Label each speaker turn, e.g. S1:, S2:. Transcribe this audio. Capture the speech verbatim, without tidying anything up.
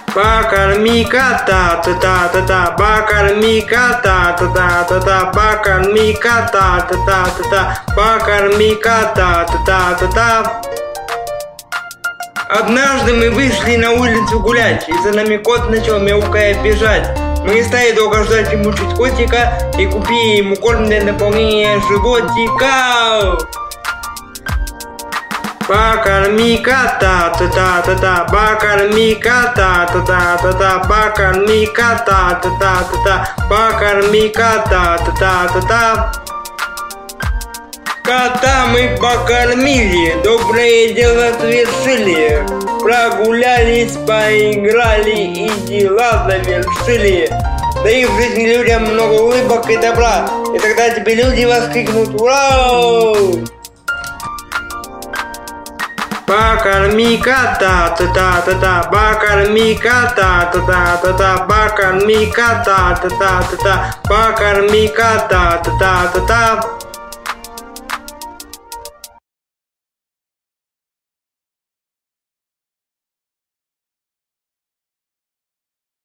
S1: Покорми кота, та-та-та-та, покорми кота, та-та-та-та, покорми кота, та-та-та-та, покорми кота, та-та-та-та. Однажды мы вышли на улицу гулять, и за нами кот начал мяукая бежать. Мы не стали долго ждать и мучить котика, и купили ему корм для наполнения животика. Покорми кота, та-та-та-та, покорми кота, та-та-та-та, покорми кота, та-та-та-та, покорми кота, та-та-та-та. Кота мы покормили, доброе дело совершили, прогулялись, поиграли и дела завершили. Дай в жизни людям много улыбок и добра, и тогда тебе люди воскликнут «Ура!». Покорми кота, та-та-та-та, покорми кота, та-та-та-та, покорми кота, та-та-та-та, покорми кота, та-та-та-та.